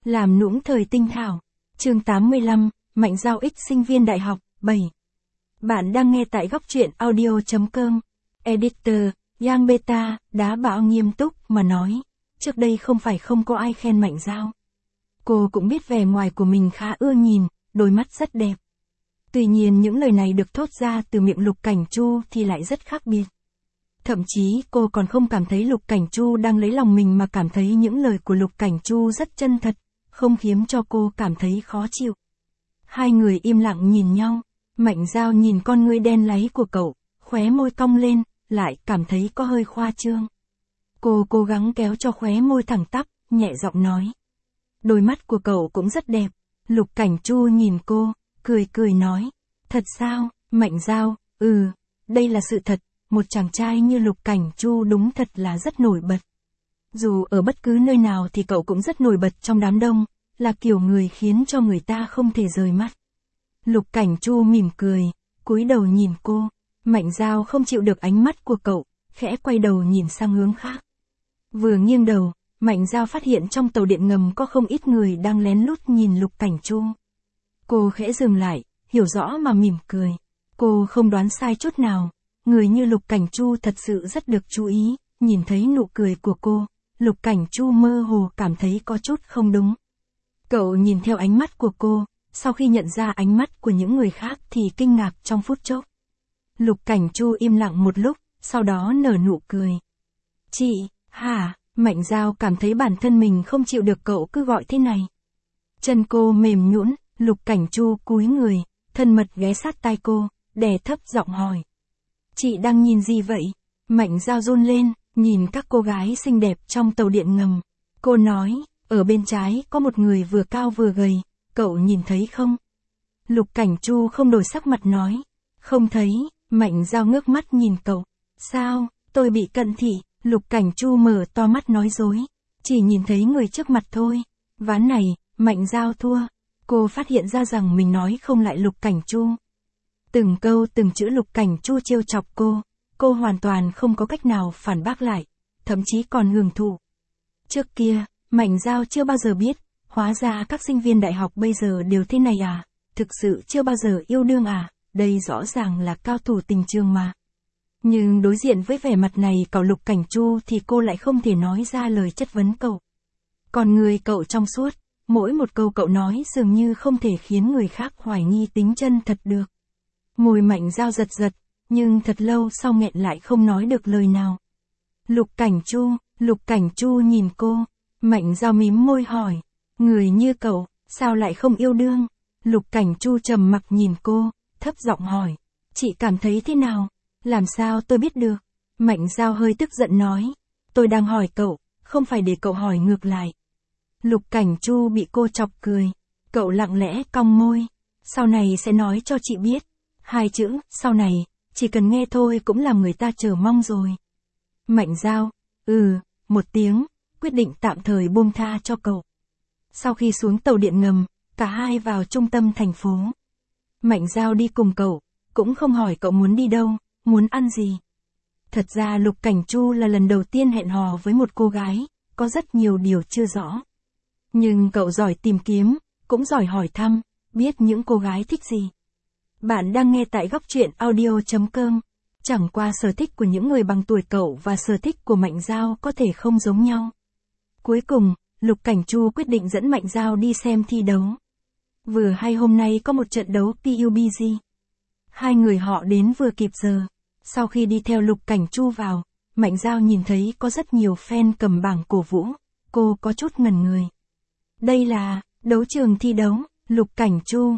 Làm nũng thời tinh thảo. Chương 85, Mạnh Giao X sinh viên đại học, 7. Bạn đang nghe tại góc truyện audio.com. Editor, Yang Beta, đá bão nghiêm túc mà nói. Trước đây không phải không có ai khen Mạnh Giao. Cô cũng biết vẻ ngoài của mình khá ưa nhìn, đôi mắt rất đẹp. Tuy nhiên những lời này được thốt ra từ miệng Lục Cảnh Chu thì lại rất khác biệt. Thậm chí cô còn không cảm thấy Lục Cảnh Chu đang lấy lòng mình mà cảm thấy những lời của Lục Cảnh Chu rất chân thật, không khiến cho cô cảm thấy khó chịu. Hai người im lặng nhìn nhau, Mạnh Giao nhìn con ngươi đen láy của cậu, khóe môi cong lên, lại cảm thấy có hơi khoa trương. Cô cố gắng kéo cho khóe môi thẳng tắp, nhẹ giọng nói. Đôi mắt của cậu cũng rất đẹp. Lục Cảnh Chu nhìn cô, cười cười nói. Thật sao, Mạnh Giao, đây là sự thật, một chàng trai như Lục Cảnh Chu đúng thật là rất nổi bật. Dù ở bất cứ nơi nào thì cậu cũng rất nổi bật trong đám đông, là kiểu người khiến cho người ta không thể rời mắt. Lục Cảnh Chu mỉm cười, cúi đầu nhìn cô. Mạnh Giao không chịu được ánh mắt của cậu, khẽ quay đầu nhìn sang hướng khác. Vừa nghiêng đầu, Mạnh Giao phát hiện trong tàu điện ngầm có không ít người đang lén lút nhìn Lục Cảnh Chu. Cô khẽ dừng lại, hiểu rõ mà mỉm cười. Cô không đoán sai chút nào, người như Lục Cảnh Chu thật sự rất được chú ý, nhìn thấy nụ cười của cô, Lục Cảnh Chu mơ hồ cảm thấy có chút không đúng. Cậu nhìn theo ánh mắt của cô, sau khi nhận ra ánh mắt của những người khác thì kinh ngạc trong phút chốc. Lục Cảnh Chu im lặng một lúc, sau đó nở nụ cười. Chị, hả? Mạnh Giao cảm thấy bản thân mình không chịu được cậu cứ gọi thế này. Chân cô mềm nhũn, Lục Cảnh Chu cúi người, thân mật ghé sát tai cô, đè thấp giọng hỏi. Chị đang nhìn gì vậy? Mạnh Giao run lên, nhìn các cô gái xinh đẹp trong tàu điện ngầm. Cô nói, ở bên trái có một người vừa cao vừa gầy, cậu nhìn thấy không? Lục Cảnh Chu không đổi sắc mặt nói. Không thấy. Mạnh Giao ngước mắt nhìn cậu. Sao, tôi bị cận thị? Lục Cảnh Chu mở to mắt nói dối. Chỉ nhìn thấy người trước mặt thôi. Ván này, Mạnh Giao thua. Cô phát hiện ra rằng mình nói không lại Lục Cảnh Chu. Từng câu từng chữ Lục Cảnh Chu trêu chọc cô hoàn toàn không có cách nào phản bác lại, thậm chí còn hưởng thụ. Trước kia, Mạnh Giao chưa bao giờ biết, hóa ra các sinh viên đại học bây giờ đều thế này à, thực sự chưa bao giờ yêu đương à, đây rõ ràng là cao thủ tình trường mà. Nhưng đối diện với vẻ mặt này cậu Lục Cảnh Chu thì cô lại không thể nói ra lời chất vấn cậu. Còn người cậu trong suốt, mỗi một câu cậu nói dường như không thể khiến người khác hoài nghi tính chân thật được. Môi Mạnh Giao giật giật, nhưng thật lâu sau nghẹn lại không nói được lời nào. Lục Cảnh Chu nhìn cô, Mạnh Giao mím môi hỏi, người như cậu, sao lại không yêu đương? Lục Cảnh Chu trầm mặc nhìn cô, thấp giọng hỏi, chị cảm thấy thế nào? Làm sao tôi biết được? Mạnh Giao hơi tức giận nói, tôi đang hỏi cậu, không phải để cậu hỏi ngược lại. Lục Cảnh Chu bị cô chọc cười, cậu lặng lẽ cong môi, sau này sẽ nói cho chị biết. Hai chữ, sau này, chỉ cần nghe thôi cũng làm người ta chờ mong rồi. Mạnh Giao, một tiếng, quyết định tạm thời buông tha cho cậu. Sau khi xuống tàu điện ngầm, cả hai vào trung tâm thành phố. Mạnh Giao đi cùng cậu, cũng không hỏi cậu muốn đi đâu, muốn ăn gì. Thật ra Lục Cảnh Chu là lần đầu tiên hẹn hò với một cô gái, có rất nhiều điều chưa rõ. Nhưng cậu giỏi tìm kiếm, cũng giỏi hỏi thăm, biết những cô gái thích gì. Bạn đang nghe tại góc truyện audio.com. Chẳng qua sở thích của những người bằng tuổi cậu và sở thích của Mạnh Giao có thể không giống nhau. Cuối cùng, Lục Cảnh Chu quyết định dẫn Mạnh Giao đi xem thi đấu. Vừa hay hôm nay có một trận đấu PUBG. Hai người họ đến vừa kịp giờ. Sau khi đi theo Lục Cảnh Chu vào, Mạnh Giao nhìn thấy có rất nhiều fan cầm bảng cổ vũ. Cô có chút ngẩn người. Đây là đấu trường thi đấu. Lục Cảnh Chu,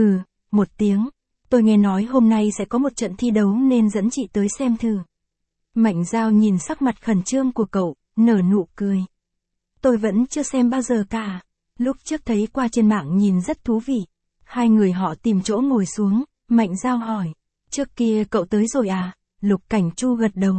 một tiếng. Tôi nghe nói hôm nay sẽ có một trận thi đấu nên dẫn chị tới xem thử. Mạnh Giao nhìn sắc mặt khẩn trương của cậu, nở nụ cười. Tôi vẫn chưa xem bao giờ cả. Lúc trước thấy qua trên mạng nhìn rất thú vị. Hai người họ tìm chỗ ngồi xuống, Mạnh Giao hỏi. Trước kia cậu tới rồi à? Lục Cảnh Chu gật đầu.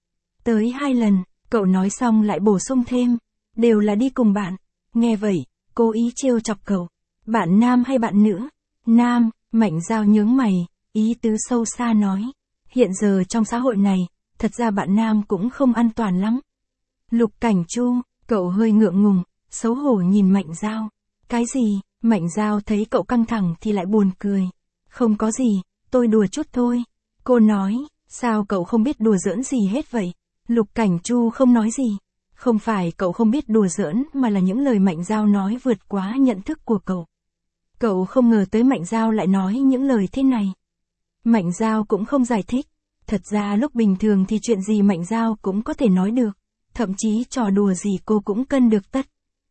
Tới 2 lần, cậu nói xong lại bổ sung thêm. Đều là đi cùng bạn. Nghe vậy, cố ý trêu chọc cậu. Bạn nam hay bạn nữ? Nam. Mạnh Giao nhướng mày, ý tứ sâu xa nói. Hiện giờ trong xã hội này, thật ra bạn nam cũng không an toàn lắm. Lục Cảnh Chu, cậu hơi ngượng ngùng, xấu hổ nhìn Mạnh Giao. Cái gì? Mạnh Dao thấy cậu căng thẳng thì lại buồn cười. Không có gì, tôi đùa chút thôi. Cô nói, sao cậu không biết đùa giỡn gì hết vậy? Lục Cảnh Chu không nói gì. Không phải cậu không biết đùa giỡn mà là những lời Mạnh Dao nói vượt quá nhận thức của cậu. Cậu không ngờ tới Mạnh Dao lại nói những lời thế này. Mạnh Dao cũng không giải thích. Thật ra lúc bình thường thì chuyện gì Mạnh Dao cũng có thể nói được. Thậm chí trò đùa gì cô cũng cân được tất.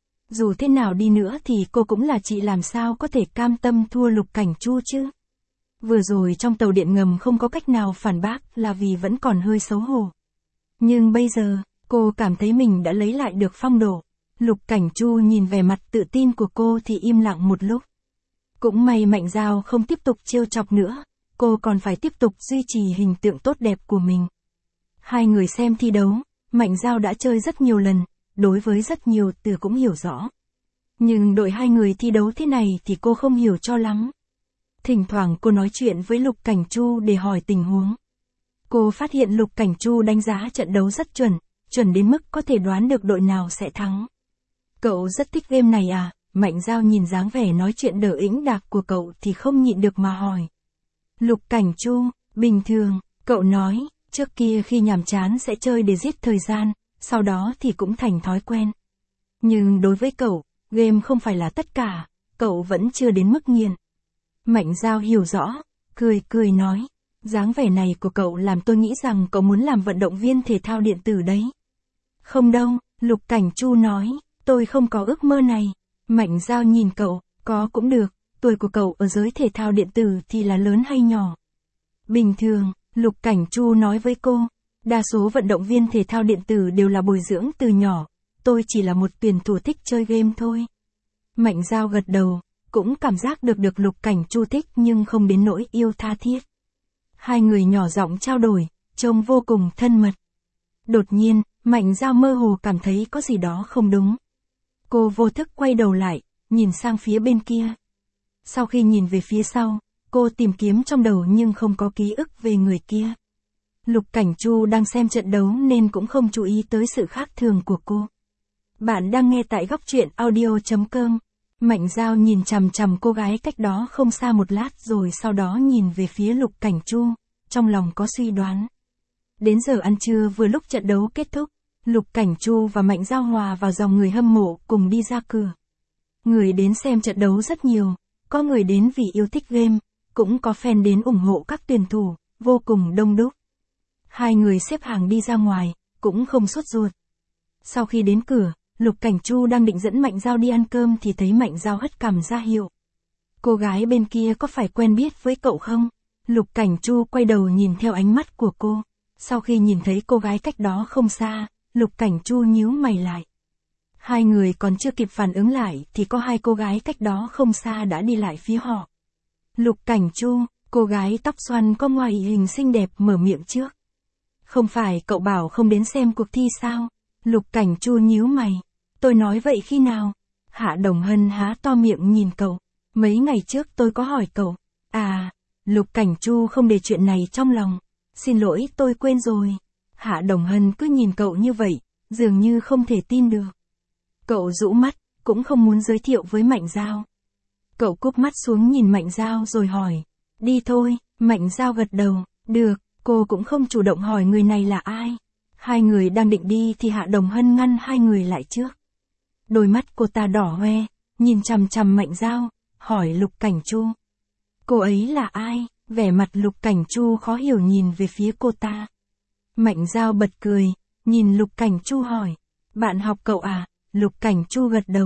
Dù thế nào đi nữa thì cô cũng là chị, làm sao có thể cam tâm thua Lục Cảnh Chu chứ. Vừa rồi trong tàu điện ngầm không có cách nào phản bác là vì vẫn còn hơi xấu hổ. Nhưng bây giờ, cô cảm thấy mình đã lấy lại được phong độ. Lục Cảnh Chu nhìn vẻ mặt tự tin của cô thì im lặng một lúc. Cũng may Mạnh Dao không tiếp tục trêu chọc nữa, cô còn phải tiếp tục duy trì hình tượng tốt đẹp của mình. Hai người xem thi đấu, Mạnh Dao đã chơi rất nhiều lần, đối với rất nhiều từ cũng hiểu rõ. Nhưng đội hai người thi đấu thế này thì cô không hiểu cho lắm. Thỉnh thoảng cô nói chuyện với Lục Cảnh Chu để hỏi tình huống. Cô phát hiện Lục Cảnh Chu đánh giá trận đấu rất chuẩn đến mức có thể đoán được đội nào sẽ thắng. Cậu rất thích game này à? Mạnh Dao nhìn dáng vẻ nói chuyện đờ ĩnh đạc của cậu thì không nhịn được mà hỏi. Lục Cảnh Chu, bình thường, cậu nói, trước kia khi nhàm chán sẽ chơi để giết thời gian, sau đó thì cũng thành thói quen. Nhưng đối với cậu, game không phải là tất cả, cậu vẫn chưa đến mức nghiện. Mạnh Dao hiểu rõ, cười nói, dáng vẻ này của cậu làm tôi nghĩ rằng cậu muốn làm vận động viên thể thao điện tử đấy. Không đâu, Lục Cảnh Chu nói, tôi không có ước mơ này. Mạnh Dao nhìn cậu, có cũng được, tuổi của cậu ở giới thể thao điện tử thì là lớn hay nhỏ? Bình thường, Lục Cảnh Chu nói với cô, đa số vận động viên thể thao điện tử đều là bồi dưỡng từ nhỏ, tôi chỉ là một tuyển thủ thích chơi game thôi. Mạnh Dao gật đầu, cũng cảm giác được Lục Cảnh Chu thích nhưng không đến nỗi yêu tha thiết. Hai người nhỏ giọng trao đổi, trông vô cùng thân mật. Đột nhiên, Mạnh Dao mơ hồ cảm thấy có gì đó không đúng. Cô vô thức quay đầu lại, nhìn sang phía bên kia. Sau khi nhìn về phía sau, cô tìm kiếm trong đầu nhưng không có ký ức về người kia. Lục Cảnh Chu đang xem trận đấu nên cũng không chú ý tới sự khác thường của cô. Bạn đang nghe tại góc truyện audio.com. Mạnh Dao nhìn chằm chằm cô gái cách đó không xa một lát rồi sau đó nhìn về phía Lục Cảnh Chu, trong lòng có suy đoán. Đến giờ ăn trưa vừa lúc trận đấu kết thúc, Lục Cảnh Chu và Mạnh Dao hòa vào dòng người hâm mộ cùng đi ra cửa. Người đến xem trận đấu rất nhiều, có người đến vì yêu thích game, cũng có fan đến ủng hộ các tuyển thủ, vô cùng đông đúc. Hai người xếp hàng đi ra ngoài, cũng không sốt ruột. Sau khi đến cửa, Lục Cảnh Chu đang định dẫn Mạnh Dao đi ăn cơm thì thấy Mạnh Dao hất cằm ra hiệu. Cô gái bên kia có phải quen biết với cậu không? Lục Cảnh Chu quay đầu nhìn theo ánh mắt của cô. Sau khi nhìn thấy cô gái cách đó không xa, Lục Cảnh Chu nhíu mày lại. Hai người còn chưa kịp phản ứng lại thì có hai cô gái cách đó không xa đã đi lại phía họ. Lục Cảnh Chu, cô gái tóc xoăn có ngoại hình xinh đẹp mở miệng trước. Không phải cậu bảo không đến xem cuộc thi sao? Lục Cảnh Chu nhíu mày. Tôi nói vậy khi nào? Hạ Đồng Hân há to miệng nhìn cậu. Mấy ngày trước tôi có hỏi cậu. À, Lục Cảnh Chu không để chuyện này trong lòng. Xin lỗi tôi quên rồi. Hạ Đồng Hân cứ nhìn cậu như vậy, dường như không thể tin được. Cậu rũ mắt, cũng không muốn giới thiệu với Mạnh Dao. Cậu cúp mắt xuống nhìn Mạnh Dao rồi hỏi. Đi thôi, Mạnh Dao gật đầu. Được, cô cũng không chủ động hỏi người này là ai. Hai người đang định đi thì Hạ Đồng Hân ngăn hai người lại trước. Đôi mắt cô ta đỏ hoe, nhìn chằm chằm Mạnh Dao, hỏi Lục Cảnh Chu. Cô ấy là ai? Vẻ mặt Lục Cảnh Chu khó hiểu nhìn về phía cô ta. Mạnh Dao bật cười, nhìn Lục Cảnh Chu hỏi. Bạn học cậu à? Lục Cảnh Chu gật đầu.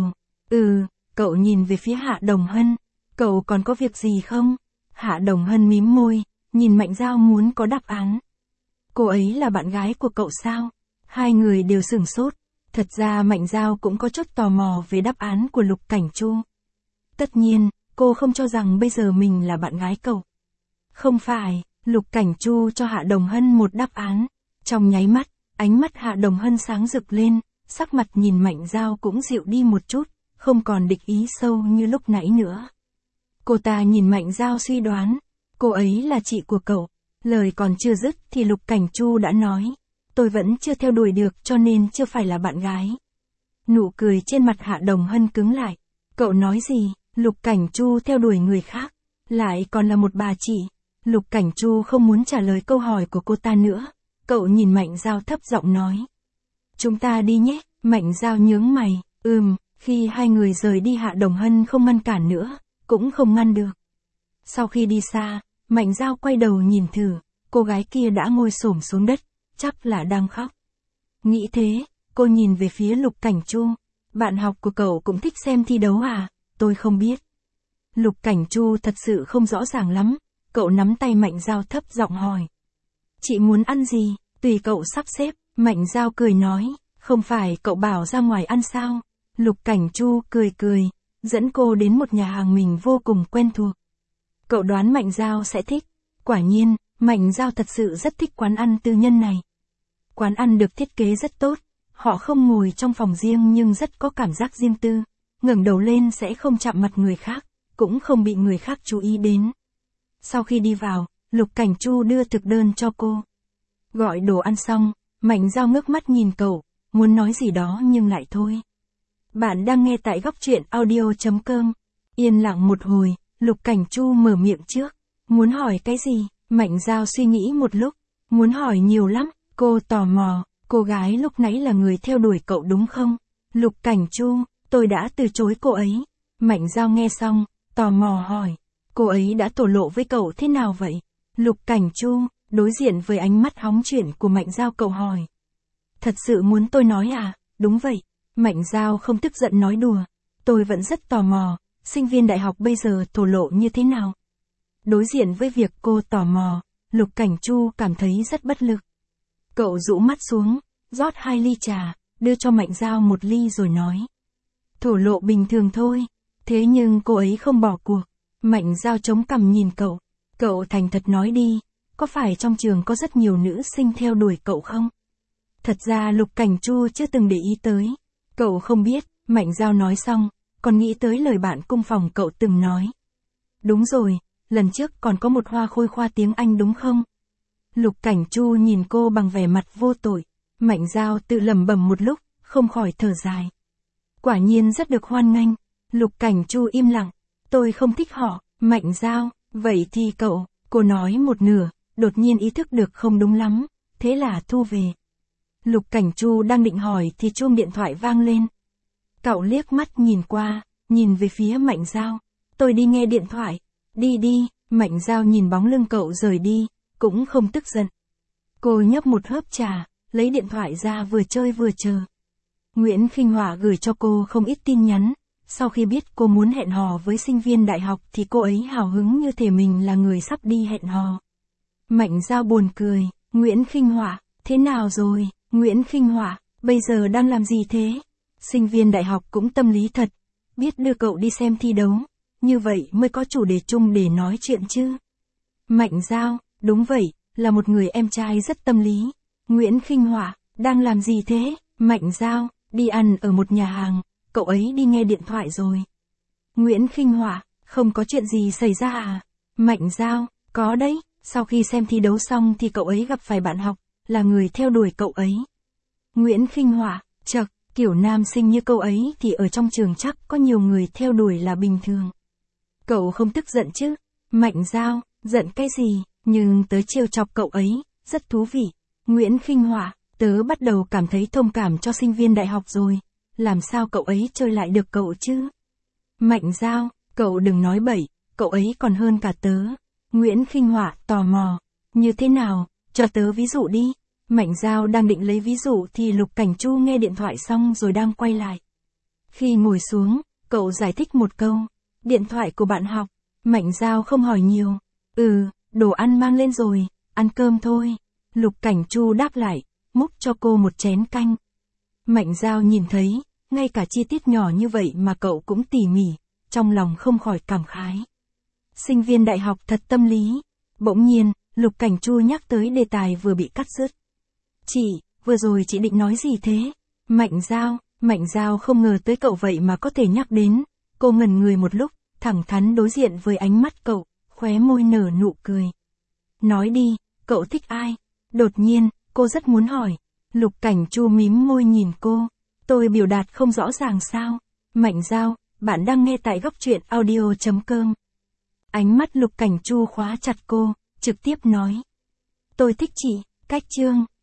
Cậu nhìn về phía Hạ Đồng Hân. Cậu còn có việc gì không? Hạ Đồng Hân mím môi, nhìn Mạnh Dao muốn có đáp án. Cô ấy là bạn gái của cậu sao? Hai người đều sửng sốt. Thật ra Mạnh Dao cũng có chút tò mò về đáp án của Lục Cảnh Chu. Tất nhiên, cô không cho rằng bây giờ mình là bạn gái cậu. Không phải, Lục Cảnh Chu cho Hạ Đồng Hân một đáp án. Trong nháy mắt, ánh mắt Hạ Đồng Hân sáng rực lên, sắc mặt nhìn Mạnh Dao cũng dịu đi một chút, không còn địch ý sâu như lúc nãy nữa. Cô ta nhìn Mạnh Dao suy đoán, cô ấy là chị của cậu. Lời còn chưa dứt thì Lục Cảnh Chu đã nói, tôi vẫn chưa theo đuổi được cho nên chưa phải là bạn gái. Nụ cười trên mặt Hạ Đồng Hân cứng lại. Cậu nói gì? Lục Cảnh Chu theo đuổi người khác, lại còn là một bà chị. Lục Cảnh Chu không muốn trả lời câu hỏi của cô ta nữa. Cậu nhìn Mạnh Giao thấp giọng nói. Chúng ta đi nhé. Mạnh Giao nhướng mày. Khi hai người rời đi Hạ Đồng Hân không ngăn cản nữa, cũng không ngăn được. Sau khi đi xa, Mạnh Giao quay đầu nhìn thử, cô gái kia đã ngồi xổm xuống đất, chắc là đang khóc. Nghĩ thế, cô nhìn về phía Lục Cảnh Chu. Bạn học của cậu cũng thích xem thi đấu à? Tôi không biết. Lục Cảnh Chu thật sự không rõ ràng lắm, cậu nắm tay Mạnh Giao thấp giọng hỏi. Chị muốn ăn gì? Tùy cậu sắp xếp. Mạnh Giao cười nói, không phải cậu bảo ra ngoài ăn sao? Lục Cảnh Chu cười, dẫn cô đến một nhà hàng mình vô cùng quen thuộc. Cậu đoán Mạnh Giao sẽ thích. Quả nhiên, Mạnh Giao thật sự rất thích quán ăn tư nhân này. Quán ăn được thiết kế rất tốt, họ không ngồi trong phòng riêng nhưng rất có cảm giác riêng tư, ngẩng đầu lên sẽ không chạm mặt người khác, cũng không bị người khác chú ý đến. Sau khi đi vào, Lục Cảnh Chu đưa thực đơn cho cô. Gọi đồ ăn xong, Mạnh Giao ngước mắt nhìn cậu, muốn nói gì đó nhưng lại thôi. Bạn đang nghe tại góc truyện audio.com. Yên lặng một hồi, Lục Cảnh Chu mở miệng trước. Muốn hỏi cái gì? Mạnh Giao suy nghĩ một lúc. Muốn hỏi nhiều lắm. Cô tò mò, cô gái lúc nãy là người theo đuổi cậu đúng không? Lục Cảnh Chu, tôi đã từ chối cô ấy. Mạnh Giao nghe xong, tò mò hỏi. Cô ấy đã thổ lộ với cậu thế nào vậy? Lục Cảnh Chu, đối diện với ánh mắt hóng chuyển của Mạnh Giao cậu hỏi. Thật sự muốn tôi nói à? Đúng vậy. Mạnh Giao không tức giận nói đùa. Tôi vẫn rất tò mò, sinh viên đại học bây giờ thổ lộ như thế nào? Đối diện với việc cô tò mò, Lục Cảnh Chu cảm thấy rất bất lực. Cậu rũ mắt xuống, rót 2 ly trà, đưa cho Mạnh Giao 1 ly rồi nói. Thổ lộ bình thường thôi, thế nhưng cô ấy không bỏ cuộc. Mạnh Giao chống cằm nhìn cậu. Cậu thành thật nói đi, có phải trong trường có rất nhiều nữ sinh theo đuổi cậu không? Thật ra Lục Cảnh Chu chưa từng để ý tới. Cậu không biết. Mạnh Giao nói xong, còn nghĩ tới lời bạn cung phòng cậu từng nói. Đúng rồi, lần trước còn có một hoa khôi khoa tiếng Anh đúng không? Lục Cảnh Chu nhìn cô bằng vẻ mặt vô tội. Mạnh Giao tự lẩm bẩm một lúc, không khỏi thở dài. Quả nhiên rất được hoan nghênh. Lục Cảnh Chu im lặng. Tôi không thích họ. Mạnh Giao, vậy thì cậu, cô nói một nửa, đột nhiên ý thức được không đúng lắm, thế là thu về. Lục Cảnh Chu đang định hỏi thì chuông điện thoại vang lên. Cậu liếc mắt nhìn qua, nhìn về phía Mạnh Giao. Tôi đi nghe điện thoại. Đi đi. Mạnh Giao nhìn bóng lưng cậu rời đi, cũng không tức giận. Cô nhấp một hớp trà, lấy điện thoại ra vừa chơi vừa chờ. Nguyễn Khinh Họa gửi cho cô không ít tin nhắn. Sau khi biết cô muốn hẹn hò với sinh viên đại học thì cô ấy hào hứng như thể mình là người sắp đi hẹn hò. Mạnh Giao buồn cười. Nguyễn Khinh Họa, thế nào rồi? Nguyễn Khinh Họa, bây giờ đang làm gì thế? Sinh viên đại học cũng tâm lý thật, biết đưa cậu đi xem thi đấu, như vậy mới có chủ đề chung để nói chuyện chứ. Mạnh Giao, đúng vậy, là một người em trai rất tâm lý. Nguyễn Khinh Họa, đang làm gì thế? Mạnh Giao, đi ăn ở một nhà hàng, cậu ấy đi nghe điện thoại rồi. Nguyễn Khinh Họa, không có chuyện gì xảy ra à? Mạnh Giao, có đấy, sau khi xem thi đấu xong thì cậu ấy gặp phải bạn học, là người theo đuổi cậu ấy. Nguyễn Khinh Họa, chậc, kiểu nam sinh như cậu ấy thì ở trong trường chắc có nhiều người theo đuổi là bình thường. Cậu không tức giận chứ? Mạnh Giao, giận cái gì, nhưng tớ trêu chọc cậu ấy, rất thú vị. Nguyễn Khinh Họa, tớ bắt đầu cảm thấy thông cảm cho sinh viên đại học rồi, làm sao cậu ấy chơi lại được cậu chứ? Mạnh Giao, cậu đừng nói bậy, cậu ấy còn hơn cả tớ. Nguyễn Khinh Họa tò mò, như thế nào, cho tớ ví dụ đi. Mạnh Giao đang định lấy ví dụ thì Lục Cảnh Chu nghe điện thoại xong rồi đang quay lại. Khi ngồi xuống, cậu giải thích một câu. Điện thoại của bạn học. Mạnh Giao không hỏi nhiều. Đồ ăn mang lên rồi, ăn cơm thôi. Lục Cảnh Chu đáp lại, múc cho cô một chén canh. Mạnh Giao nhìn thấy, ngay cả chi tiết nhỏ như vậy mà cậu cũng tỉ mỉ, trong lòng không khỏi cảm khái. Sinh viên đại học thật tâm lý. Bỗng nhiên, Lục Cảnh Chu nhắc tới đề tài vừa bị cắt dứt. Chị, vừa rồi chị định nói gì thế? Mạnh Giao không ngờ tới cậu vậy mà có thể nhắc đến. Cô ngẩn người một lúc, thẳng thắn đối diện với ánh mắt cậu, khóe môi nở nụ cười. Nói đi, cậu thích ai? Đột nhiên, cô rất muốn hỏi. Lục Cảnh Chu mím môi nhìn cô. Tôi biểu đạt không rõ ràng sao? Mạnh Giao, bạn đang nghe tại góc truyện audio.com. Ánh mắt Lục Cảnh Chu khóa chặt cô, trực tiếp nói. Tôi thích chị, cách chương.